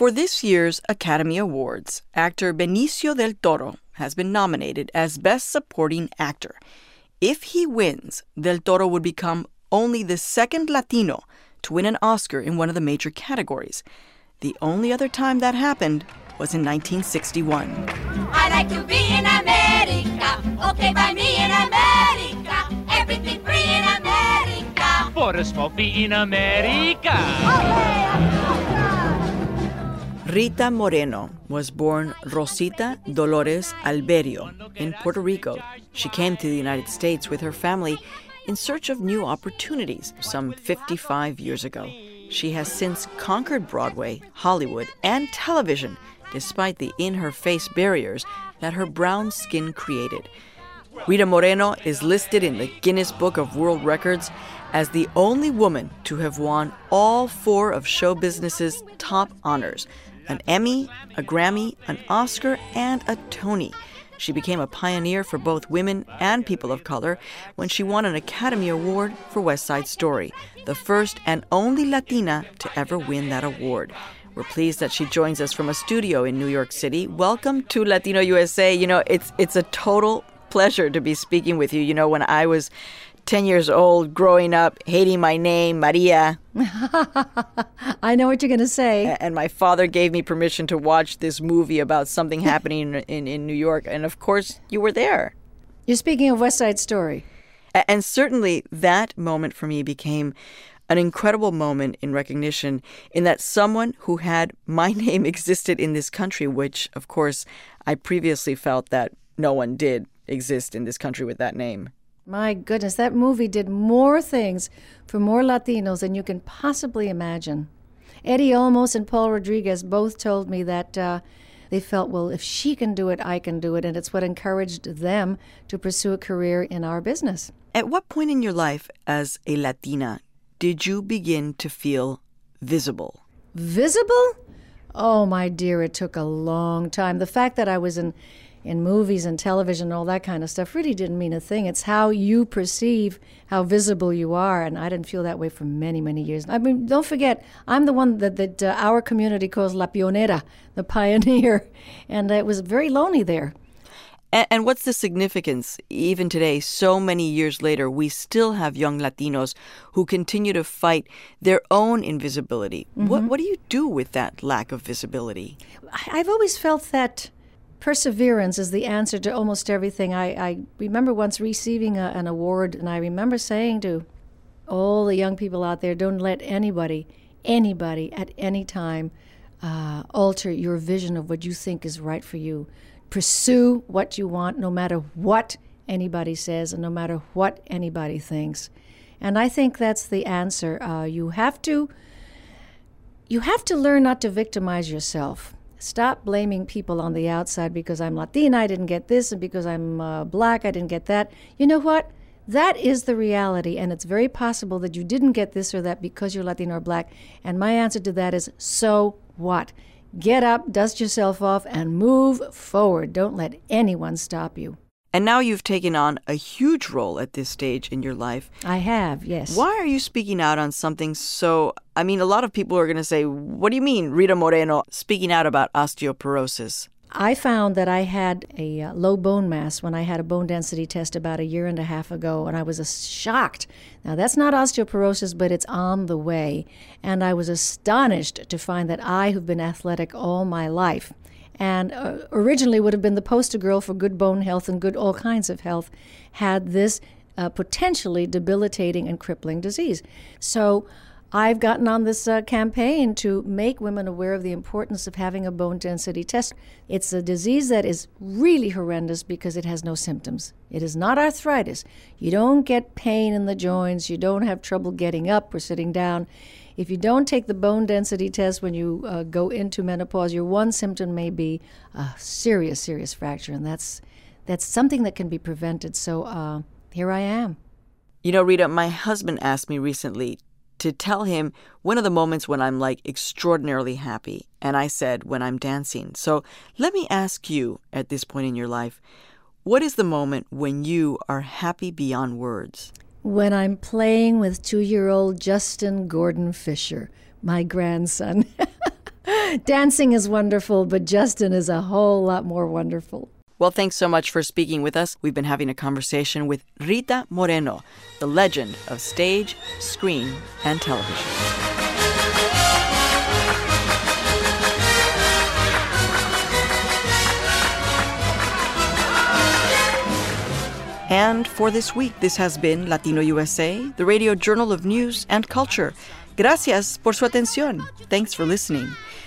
For this year's Academy Awards, actor Benicio del Toro has been nominated as Best Supporting Actor. If he wins, Del Toro would become only the second Latino to win an Oscar in one of the major categories. The only other time that happened was in 1961. I like to be in America, okay by me in America, everything free in America. For a smoke be in America. Rita Moreno was born Rosita Dolores Alberio in Puerto Rico. She came to the United States with her family in search of new opportunities some 55 years ago. She has since conquered Broadway, Hollywood, and television, despite the in-her-face barriers that her brown skin created. Rita Moreno is listed in the Guinness Book of World Records as the only woman to have won all 4 of show business's top honors: an Emmy, a Grammy, an Oscar, and a Tony. She became a pioneer for both women and people of color when she won an Academy Award for West Side Story, the first and only Latina to ever win that award. We're pleased that she joins us from a studio in New York City. Welcome to Latino USA. You know, it's a total pleasure to be speaking with you. You know, when I was 10 years old, growing up, hating my name, Maria. I know what you're going to say. And my father gave me permission to watch this movie about something happening in New York. And of course, you were there. You're speaking of West Side Story. And certainly that moment for me became an incredible moment in recognition in that someone who had my name existed in this country, which, of course, I previously felt that no one did exist in this country with that name. My goodness, that movie did more things for more Latinos than you can possibly imagine. Eddie Olmos and Paul Rodriguez both told me that they felt, well, if she can do it, I can do it. And it's what encouraged them to pursue a career in our business. At what point in your life as a Latina did you begin to feel visible? Visible? Oh, my dear, it took a long time. The fact that I was in movies and television and all that kind of stuff really didn't mean a thing. It's how you perceive how visible you are, and I didn't feel that way for many, many years. I mean, don't forget, I'm the one that our community calls La Pionera, the pioneer, and it was very lonely there. And what's the significance? Even today, so many years later, we still have young Latinos who continue to fight their own invisibility. Mm-hmm. What do you do with that lack of visibility? I've always felt that perseverance is the answer to almost everything. I remember once receiving an award, and I remember saying to all the young people out there, don't let anybody at any time alter your vision of what you think is right for you. Pursue what you want no matter what anybody says and no matter what anybody thinks. And I think that's the answer. You have to learn not to victimize yourself. Stop blaming people on the outside because I'm Latina, I didn't get this, and because I'm black, I didn't get that. You know what? That is the reality, and it's very possible that you didn't get this or that because you're Latino or black. And my answer to that is, so what? Get up, dust yourself off, and move forward. Don't let anyone stop you. And now you've taken on a huge role at this stage in your life. I have, yes. Why are you speaking out on something so... I mean, a lot of people are going to say, what do you mean, Rita Moreno, speaking out about osteoporosis? I found that I had a low bone mass when I had a bone density test about 1.5 years ago, and I was shocked. Now, that's not osteoporosis, but it's on the way. And I was astonished to find that I, who've been athletic all my life, and originally would have been the poster girl for good bone health and good all kinds of health, had this potentially debilitating and crippling disease. So I've gotten on this campaign to make women aware of the importance of having a bone density test. It's a disease that is really horrendous because it has no symptoms. It is not arthritis. You don't get pain in the joints. You don't have trouble getting up or sitting down. If you don't take the bone density test when you go into menopause, your one symptom may be a serious, serious fracture, and that's something that can be prevented. So here I am. You know, Rita, my husband asked me recently to tell him one of the moments when I'm like extraordinarily happy. And I said, when I'm dancing. So let me ask you at this point in your life, what is the moment when you are happy beyond words? When I'm playing with 2-year-old Justin Gordon Fisher, my grandson. Dancing is wonderful, but Justin is a whole lot more wonderful. Well, thanks so much for speaking with us. We've been having a conversation with Rita Moreno, the legend of stage, screen, and television. And for this week, this has been Latino USA, the radio journal of news and culture. Gracias por su atención. Thanks for listening.